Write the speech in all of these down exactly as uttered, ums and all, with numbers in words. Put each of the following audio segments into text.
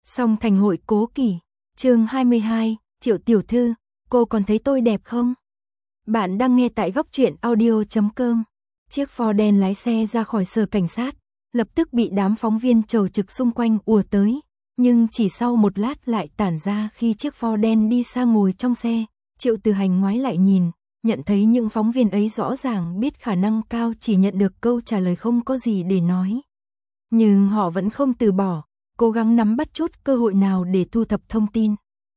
Song thành hội cố kỷ, chương hai mươi hai, Triệu tiểu thư, cô còn thấy tôi đẹp không? Bạn đang nghe tại góc truyện audio chấm com. Chiếc Ford đen lái xe ra khỏi sở cảnh sát, lập tức bị đám phóng viên chầu trực xung quanh ùa tới, nhưng chỉ sau một lát lại tản ra khi chiếc Ford đen đi xa ngồi trong xe. Triệu Từ Hành ngoái lại nhìn, nhận thấy những phóng viên ấy rõ ràng biết khả năng cao chỉ nhận được câu trả lời không có gì để nói. Nhưng họ vẫn không từ bỏ, cố gắng nắm bắt chút cơ hội nào để thu thập thông tin.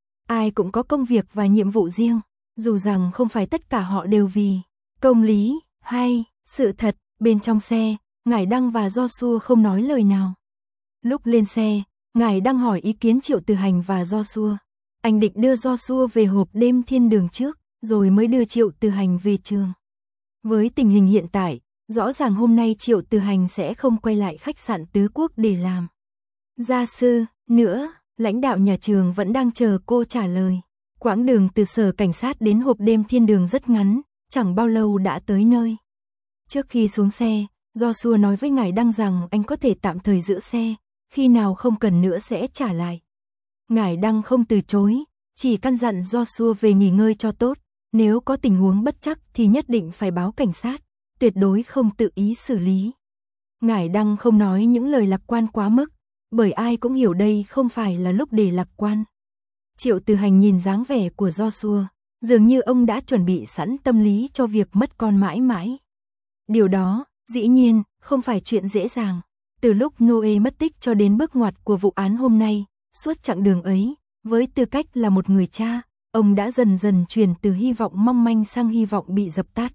Ai cũng có công việc và nhiệm vụ riêng, dù rằng không phải tất cả họ đều vì công lý hay sự thật. Bên trong xe, Ngải Đăng và Joshua không nói lời nào. Lúc lên xe, Ngải Đăng hỏi ý kiến Triệu Từ Hành và Joshua. Anh định đưa Joshua về hộp đêm thiên đường trước, rồi mới đưa Triệu Từ Hành về trường. Với tình hình hiện tại, rõ ràng hôm nay Triệu Từ Hành sẽ không quay lại khách sạn Tứ Quốc để làm gia sư nữa. Lãnh đạo nhà trường vẫn đang chờ cô trả lời. Quãng đường từ sở cảnh sát đến hộp đêm thiên đường rất ngắn, chẳng bao lâu đã tới nơi. Trước khi xuống xe, Joshua nói với Ngải Đăng rằng anh có thể tạm thời giữ xe, khi nào không cần nữa sẽ trả lại. Ngải Đăng không từ chối, chỉ căn dặn Joshua về nghỉ ngơi cho tốt, nếu có tình huống bất trắc thì nhất định phải báo cảnh sát, tuyệt đối không tự ý xử lý. Ngải Đăng không nói những lời lạc quan quá mức, bởi ai cũng hiểu đây không phải là lúc để lạc quan. Triệu Từ Hành nhìn dáng vẻ của Joshua, dường như ông đã chuẩn bị sẵn tâm lý cho việc mất con mãi mãi. Điều đó, dĩ nhiên, không phải chuyện dễ dàng. Từ lúc Noe mất tích cho đến bước ngoặt của vụ án hôm nay, suốt chặng đường ấy, với tư cách là một người cha, ông đã dần dần chuyển từ hy vọng mong manh sang hy vọng bị dập tắt.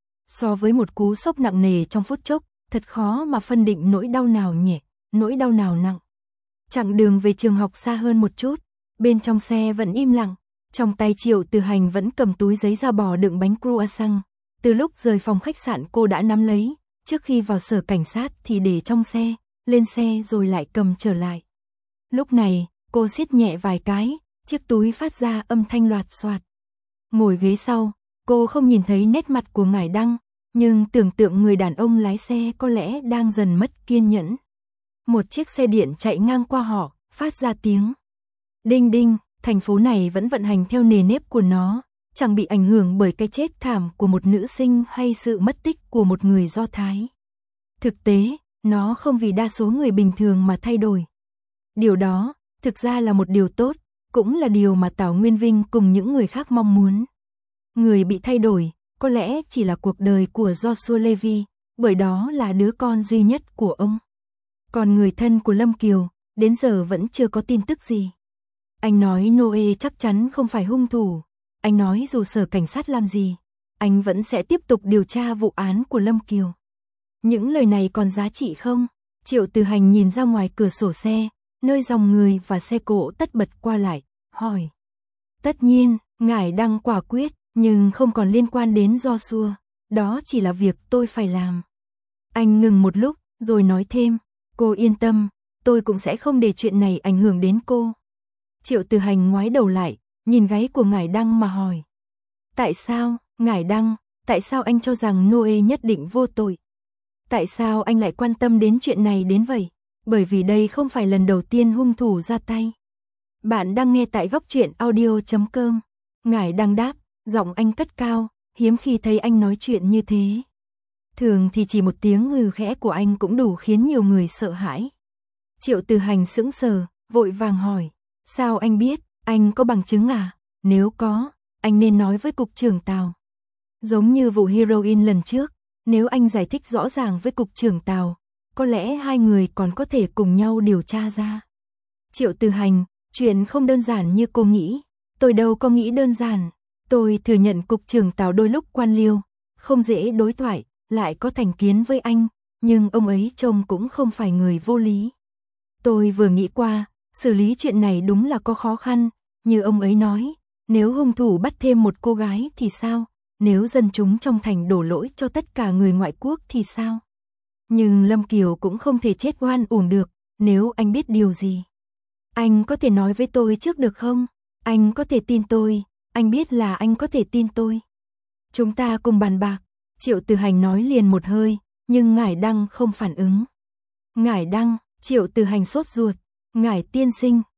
So với một cú sốc nặng nề trong phút chốc, thật khó mà phân định nỗi đau nào nhẹ, nỗi đau nào nặng. Chặng đường về trường học xa hơn một chút, bên trong xe vẫn im lặng, trong tay Triệu Từ Hành vẫn cầm túi giấy da bò đựng bánh croissant. Từ lúc rời phòng khách sạn cô đã nắm lấy, trước khi vào sở cảnh sát thì để trong xe, lên xe rồi lại cầm trở lại. Lúc này, cô siết nhẹ vài cái, chiếc túi phát ra âm thanh loạt xoạt. Ngồi ghế sau, cô không nhìn thấy nét mặt của Ngải Đăng, nhưng tưởng tượng người đàn ông lái xe có lẽ đang dần mất kiên nhẫn. Một chiếc xe điện chạy ngang qua họ, phát ra tiếng đinh đinh. Thành phố này vẫn vận hành theo nề nếp của nó, chẳng bị ảnh hưởng bởi cái chết thảm của một nữ sinh hay sự mất tích của một người Do Thái. Thực tế, nó không vì đa số người bình thường mà thay đổi. Điều đó, thực ra là một điều tốt, cũng là điều mà Tào Nguyên Vinh cùng những người khác mong muốn. Người bị thay đổi, có lẽ chỉ là cuộc đời của Joshua Levy, bởi đó là đứa con duy nhất của ông. Còn người thân của Lâm Kiều, đến giờ vẫn chưa có tin tức gì. Anh nói Noe chắc chắn không phải hung thủ. Anh nói dù sở cảnh sát làm gì, anh vẫn sẽ tiếp tục điều tra vụ án của Lâm Kiều. Những lời này còn giá trị không? Triệu Từ Hành nhìn ra ngoài cửa sổ xe, nơi dòng người và xe cộ tất bật qua lại, hỏi. Tất nhiên, Ngải Đăng quả quyết, nhưng không còn liên quan đến Joshua. Đó chỉ là việc tôi phải làm. Anh ngừng một lúc, rồi nói thêm. Cô yên tâm, tôi cũng sẽ không để chuyện này ảnh hưởng đến cô. Triệu Từ Hành ngoái đầu lại, nhìn gáy của Ngải Đăng mà hỏi. Tại sao, Ngải Đăng, tại sao anh cho rằng Noe nhất định vô tội? Tại sao anh lại quan tâm đến chuyện này đến vậy? Bởi vì đây không phải lần đầu tiên hung thủ ra tay. Bạn đang nghe tại góc truyện audio chấm com. Ngải Đăng đáp, giọng anh cất cao, hiếm khi thấy anh nói chuyện như thế. Thường thì chỉ một tiếng hừ khẽ của anh cũng đủ khiến nhiều người sợ hãi. Triệu Từ Hành sững sờ, vội vàng hỏi. Sao anh biết, anh có bằng chứng à? Nếu có, anh nên nói với cục trưởng Tào. Giống như vụ heroin lần trước, nếu anh giải thích rõ ràng với cục trưởng Tào, có lẽ hai người còn có thể cùng nhau điều tra ra. Triệu Từ Hành, chuyện không đơn giản như cô nghĩ. Tôi đâu có nghĩ đơn giản. Tôi thừa nhận cục trưởng Tào đôi lúc quan liêu, không dễ đối thoại, lại có thành kiến với anh, nhưng ông ấy trông cũng không phải người vô lý. Tôi vừa nghĩ qua, xử lý chuyện này đúng là có khó khăn, như ông ấy nói, nếu hung thủ bắt thêm một cô gái thì sao? Nếu dân chúng trong thành đổ lỗi cho tất cả người ngoại quốc thì sao? Nhưng Lâm Kiều cũng không thể chết oan uổng được, nếu anh biết điều gì. Anh có thể nói với tôi trước được không? Anh có thể tin tôi, anh biết là anh có thể tin tôi. Chúng ta cùng bàn bạc. Triệu Từ Hành nói liền một hơi, nhưng Ngải Đăng không phản ứng. Ngải Đăng, Triệu Từ Hành sốt ruột. Ngải tiên sinh,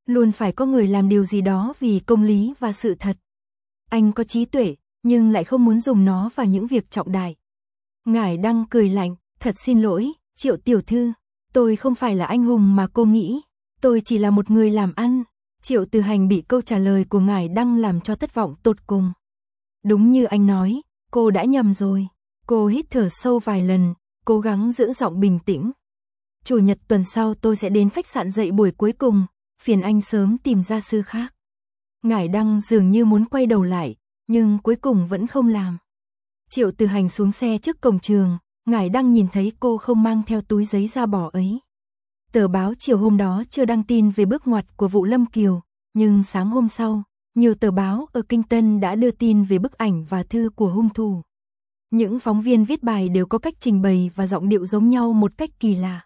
Luôn phải có người làm điều gì đó vì công lý và sự thật. Anh có trí tuệ, nhưng lại không muốn dùng nó vào những việc trọng đại. Ngải Đăng cười lạnh, thật xin lỗi, Triệu tiểu thư, tôi không phải là anh hùng mà cô nghĩ, tôi chỉ là một người làm ăn. Triệu Từ Hành bị câu trả lời của Ngải Đăng làm cho thất vọng tột cùng. Đúng như anh nói, cô đã nhầm rồi. Cô hít thở sâu vài lần, cố gắng giữ giọng bình tĩnh. Chủ nhật tuần sau tôi sẽ đến khách sạn dạy buổi cuối cùng, phiền anh sớm tìm gia sư khác. Ngải Đăng dường như muốn quay đầu lại, nhưng cuối cùng vẫn không làm. Triệu Từ Hành xuống xe trước cổng trường, Ngải Đăng nhìn thấy cô không mang theo túi giấy da bò ấy. Tờ báo chiều hôm đó chưa đăng tin về bước ngoặt của vụ Lâm Kiều, nhưng sáng hôm sau, nhiều tờ báo ở Kinh Tân đã đưa tin về bức ảnh và thư của hung thủ. Những phóng viên viết bài đều có cách trình bày và giọng điệu giống nhau một cách kỳ lạ.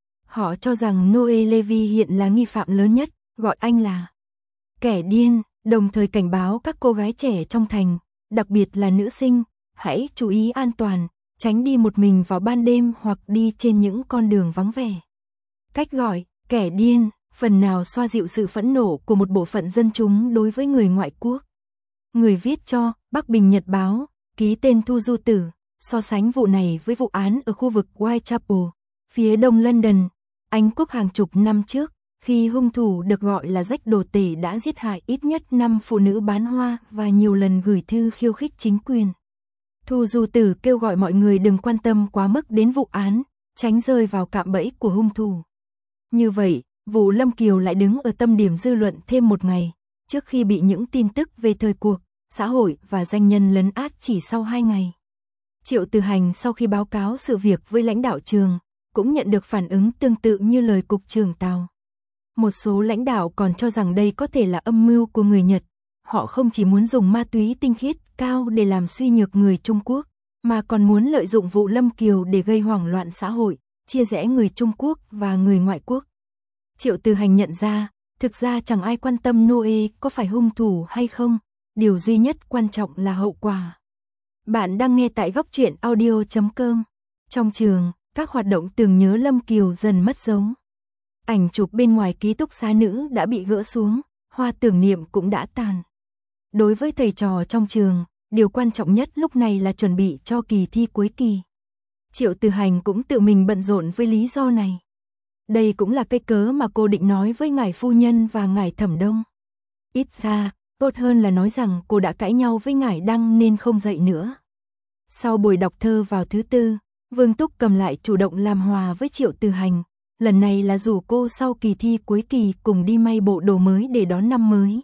Họ cho rằng Noe Levy hiện là nghi phạm lớn nhất, gọi anh là kẻ điên, đồng thời cảnh báo các cô gái trẻ trong thành, đặc biệt là nữ sinh, hãy chú ý an toàn, tránh đi một mình vào ban đêm hoặc đi trên những con đường vắng vẻ. Cách gọi, kẻ điên, phần nào xoa dịu sự phẫn nộ của một bộ phận dân chúng đối với người ngoại quốc. Người viết cho Bắc Bình Nhật Báo, ký tên Thu Du Tử, so sánh vụ này với vụ án ở khu vực Whitechapel, phía đông London, Anh Quốc hàng chục năm trước, khi hung thủ được gọi là Jack Đồ Tể đã giết hại ít nhất năm phụ nữ bán hoa và nhiều lần gửi thư khiêu khích chính quyền. Thu Du Tử kêu gọi mọi người đừng quan tâm quá mức đến vụ án, tránh rơi vào cạm bẫy của hung thủ. Như vậy, vụ Lâm Kiều lại đứng ở tâm điểm dư luận thêm một ngày, trước khi bị những tin tức về thời cuộc, xã hội và danh nhân lấn át chỉ sau hai ngày. Triệu Từ Hành sau khi báo cáo sự việc với lãnh đạo trường, cũng nhận được phản ứng tương tự như lời cục trưởng Tào. Một số lãnh đạo còn cho rằng đây có thể là âm mưu của người Nhật. Họ không chỉ muốn dùng ma túy tinh khiết cao để làm suy nhược người Trung Quốc, mà còn muốn lợi dụng vụ Lâm Kiều để gây hoảng loạn xã hội, chia rẽ người Trung Quốc và người ngoại quốc. Triệu Từ Hành nhận ra, thực ra chẳng ai quan tâm Noe có phải hung thủ hay không, điều duy nhất quan trọng là hậu quả. Bạn đang nghe tại góc truyện audio chấm com. Trong trường, các hoạt động tưởng nhớ Lâm Kiều dần mất dấu. Ảnh chụp bên ngoài ký túc xá nữ đã bị gỡ xuống, hoa tưởng niệm cũng đã tàn. Đối với thầy trò trong trường, điều quan trọng nhất lúc này là chuẩn bị cho kỳ thi cuối kỳ. Triệu Từ Hành cũng tự mình bận rộn với lý do này. Đây cũng là cái cớ mà cô định nói với ngài phu nhân và ngài Thẩm Đông. Ít ra, tốt hơn là nói rằng cô đã cãi nhau với ngài Đăng nên không dạy nữa. Sau buổi đọc thơ vào thứ tư, Vương Túc Cầm lại chủ động làm hòa với Triệu Từ Hành. Lần này là rủ cô sau kỳ thi cuối kỳ cùng đi may bộ đồ mới để đón năm mới.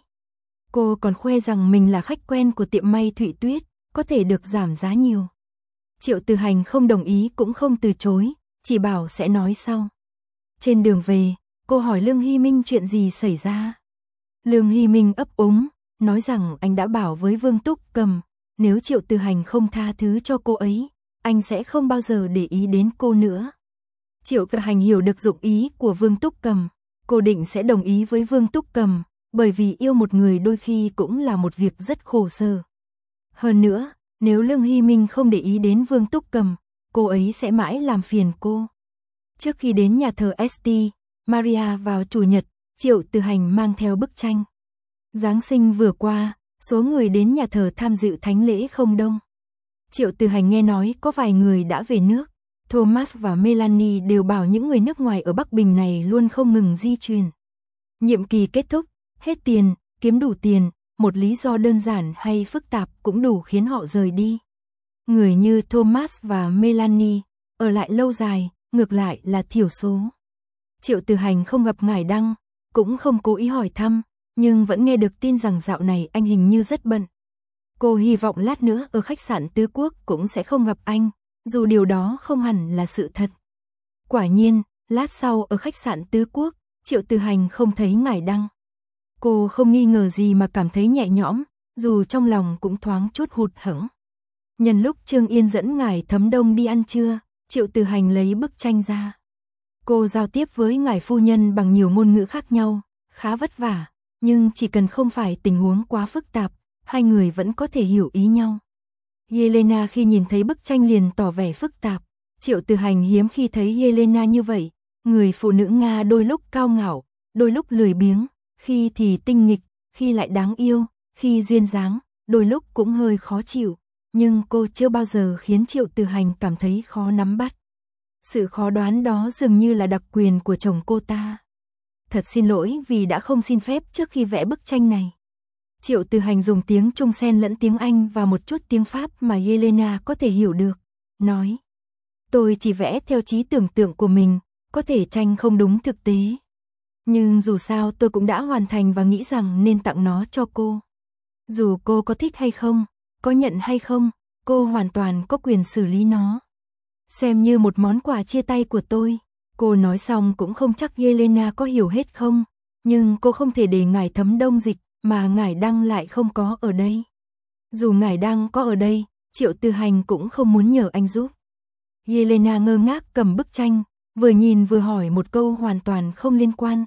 Cô còn khoe rằng mình là khách quen của tiệm may Thụy Tuyết, có thể được giảm giá nhiều. Triệu Từ Hành không đồng ý cũng không từ chối, chỉ bảo sẽ nói sau. Trên đường về, cô hỏi Lương Hy Minh chuyện gì xảy ra. Lương Hy Minh ấp úng, nói rằng anh đã bảo với Vương Túc Cầm, nếu Triệu Từ Hành không tha thứ cho cô ấy, anh sẽ không bao giờ để ý đến cô nữa. Triệu Từ Hành hiểu được dụng ý của Vương Túc Cầm, cô định sẽ đồng ý với Vương Túc Cầm, bởi vì yêu một người đôi khi cũng là một việc rất khổ sở. Hơn nữa, nếu Lương Hy Minh không để ý đến Vương Túc Cầm, cô ấy sẽ mãi làm phiền cô. Trước khi đến nhà thờ ét tê Maria vào chủ nhật, Triệu Từ Hành mang theo bức tranh. Giáng sinh vừa qua, số người đến nhà thờ tham dự thánh lễ không đông. Triệu Từ Hành nghe nói có vài người đã về nước. Thomas và Melanie đều bảo những người nước ngoài ở Bắc Bình này luôn không ngừng di chuyển. Nhiệm kỳ kết thúc, hết tiền, kiếm đủ tiền, một lý do đơn giản hay phức tạp cũng đủ khiến họ rời đi. Người như Thomas và Melanie, ở lại lâu dài, ngược lại là thiểu số. Triệu Từ Hành không gặp ngài Đăng, cũng không cố ý hỏi thăm, nhưng vẫn nghe được tin rằng dạo này anh hình như rất bận. Cô hy vọng lát nữa ở khách sạn Tứ Quốc cũng sẽ không gặp anh, dù điều đó không hẳn là sự thật. Quả nhiên, lát sau ở khách sạn Tứ Quốc, Triệu Từ Hành không thấy ngài Đăng. Cô không nghi ngờ gì mà cảm thấy nhẹ nhõm, dù trong lòng cũng thoáng chút hụt hẫng. Nhân lúc Trương Yên dẫn ngài Thấm Đông đi ăn trưa, Triệu Từ Hành lấy bức tranh ra. Cô giao tiếp với ngài phu nhân bằng nhiều ngôn ngữ khác nhau, khá vất vả, nhưng chỉ cần không phải tình huống quá phức tạp, hai người vẫn có thể hiểu ý nhau. Yelena khi nhìn thấy bức tranh liền tỏ vẻ phức tạp. Triệu Từ Hành hiếm khi thấy Yelena như vậy, người phụ nữ Nga đôi lúc cao ngạo, đôi lúc lười biếng, khi thì tinh nghịch, khi lại đáng yêu, khi duyên dáng, đôi lúc cũng hơi khó chịu, nhưng cô chưa bao giờ khiến Triệu Từ Hành cảm thấy khó nắm bắt. Sự khó đoán đó dường như là đặc quyền của chồng cô ta. Thật xin lỗi vì đã không xin phép trước khi vẽ bức tranh này. Triệu Từ Hành dùng tiếng Trung xen lẫn tiếng Anh và một chút tiếng Pháp mà Yelena có thể hiểu được, nói. Tôi chỉ vẽ theo trí tưởng tượng của mình, có thể tranh không đúng thực tế. Nhưng dù sao tôi cũng đã hoàn thành và nghĩ rằng nên tặng nó cho cô. Dù cô có thích hay không, có nhận hay không, cô hoàn toàn có quyền xử lý nó. Xem như một món quà chia tay của tôi. Cô nói xong cũng không chắc Yelena có hiểu hết không, nhưng cô không thể để ngài Thấm Đông dịch mà ngài Đăng lại không có ở đây. Dù ngài Đăng có ở đây, Triệu Từ Hành cũng không muốn nhờ anh giúp. Yelena ngơ ngác cầm bức tranh, vừa nhìn vừa hỏi một câu hoàn toàn không liên quan.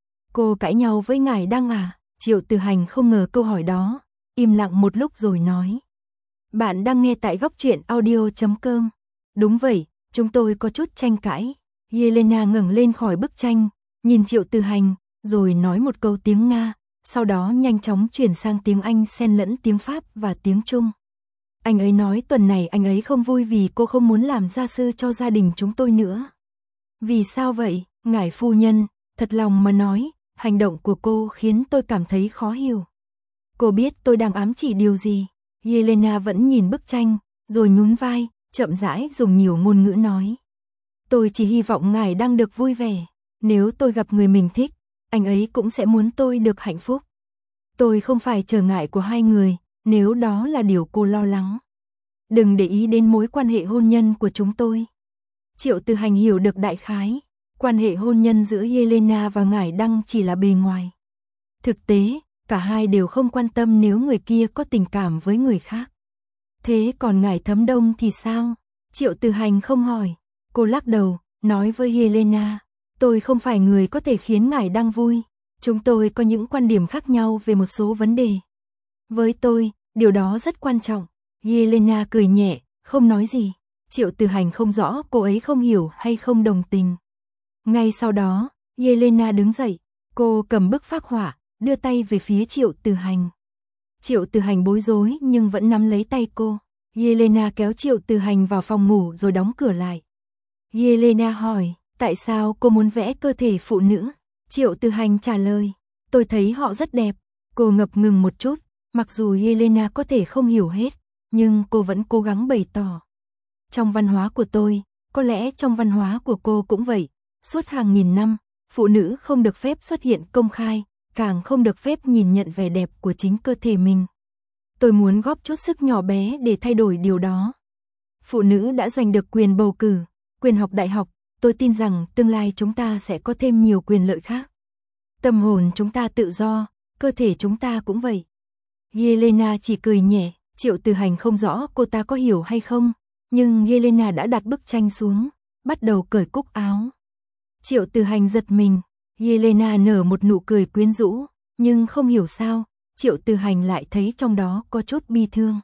Cô cãi nhau với ngài Đăng à? Triệu Từ Hành không ngờ câu hỏi đó, im lặng một lúc rồi nói. Bạn đang nghe tại góc truyện audio chấm com. Đúng vậy, chúng tôi có chút tranh cãi. Yelena ngẩng lên khỏi bức tranh, nhìn Triệu Từ Hành, rồi nói một câu tiếng Nga, sau đó nhanh chóng chuyển sang tiếng Anh xen lẫn tiếng Pháp và tiếng Trung. Anh ấy nói tuần này anh ấy không vui vì cô không muốn làm gia sư cho gia đình chúng tôi nữa. Vì sao vậy, ngài phu nhân? Thật lòng mà nói, hành động của cô khiến tôi cảm thấy khó hiểu. Cô biết tôi đang ám chỉ điều gì? Yelena vẫn nhìn bức tranh, rồi nhún vai, chậm rãi dùng nhiều ngôn ngữ nói. Tôi chỉ hy vọng ngài đang được vui vẻ. Nếu tôi gặp người mình thích, anh ấy cũng sẽ muốn tôi được hạnh phúc. Tôi không phải trở ngại của hai người, nếu đó là điều cô lo lắng. Đừng để ý đến mối quan hệ hôn nhân của chúng tôi. Triệu Từ Hành hiểu được đại khái, quan hệ hôn nhân giữa Yelena và ngài Đăng chỉ là bề ngoài. Thực tế, cả hai đều không quan tâm nếu người kia có tình cảm với người khác. Thế còn ngài Thấm Đông thì sao? Triệu Từ Hành không hỏi. Cô lắc đầu, nói với Yelena, tôi không phải người có thể khiến ngài Đăng vui. Chúng tôi có những quan điểm khác nhau về một số vấn đề. Với tôi, điều đó rất quan trọng. Yelena cười nhẹ, không nói gì. Triệu Từ Hành không rõ cô ấy không hiểu hay không đồng tình. Ngay sau đó, Yelena đứng dậy, cô cầm bức phác họa, đưa tay về phía Triệu Từ Hành. Triệu Từ Hành bối rối nhưng vẫn nắm lấy tay cô. Yelena kéo Triệu Từ Hành vào phòng ngủ rồi đóng cửa lại. Yelena hỏi, tại sao cô muốn vẽ cơ thể phụ nữ? Triệu Từ Hành trả lời, tôi thấy họ rất đẹp. Cô ngập ngừng một chút, mặc dù Yelena có thể không hiểu hết, nhưng cô vẫn cố gắng bày tỏ. Trong văn hóa của tôi, có lẽ trong văn hóa của cô cũng vậy, suốt hàng nghìn năm, phụ nữ không được phép xuất hiện công khai, càng không được phép nhìn nhận vẻ đẹp của chính cơ thể mình. Tôi muốn góp chút sức nhỏ bé để thay đổi điều đó. Phụ nữ đã giành được quyền bầu cử, quyền học đại học, tôi tin rằng tương lai chúng ta sẽ có thêm nhiều quyền lợi khác. Tâm hồn chúng ta tự do, cơ thể chúng ta cũng vậy. Yelena chỉ cười nhẹ, Triệu Từ Hành không rõ cô ta có hiểu hay không, nhưng Yelena đã đặt bức tranh xuống, bắt đầu cởi cúc áo. Triệu Từ Hành giật mình, Yelena nở một nụ cười quyến rũ, nhưng không hiểu sao, Triệu Từ Hành lại thấy trong đó có chút bi thương.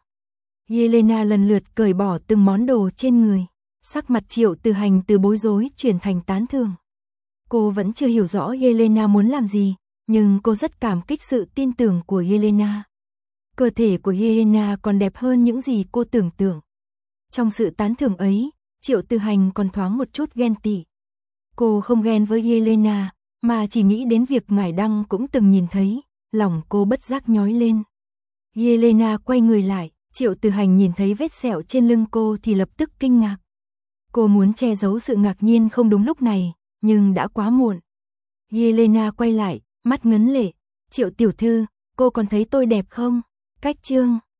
Yelena lần lượt cởi bỏ từng món đồ trên người, sắc mặt Triệu Từ Hành từ bối rối chuyển thành tán thưởng. Cô vẫn chưa hiểu rõ Yelena muốn làm gì, nhưng cô rất cảm kích sự tin tưởng của Yelena. Cơ thể của Yelena còn đẹp hơn những gì cô tưởng tượng. Trong sự tán thưởng ấy, Triệu Từ Hành còn thoáng một chút ghen tị. Cô không ghen với Yelena, mà chỉ nghĩ đến việc ngài Đăng cũng từng nhìn thấy, lòng cô bất giác nhói lên. Yelena quay người lại, Triệu Từ Hành nhìn thấy vết sẹo trên lưng cô thì lập tức kinh ngạc. Cô muốn che giấu sự ngạc nhiên không đúng lúc này, nhưng đã quá muộn. Yelena quay lại, mắt ngấn lệ, Triệu tiểu thư, cô còn thấy tôi đẹp không? Cách chương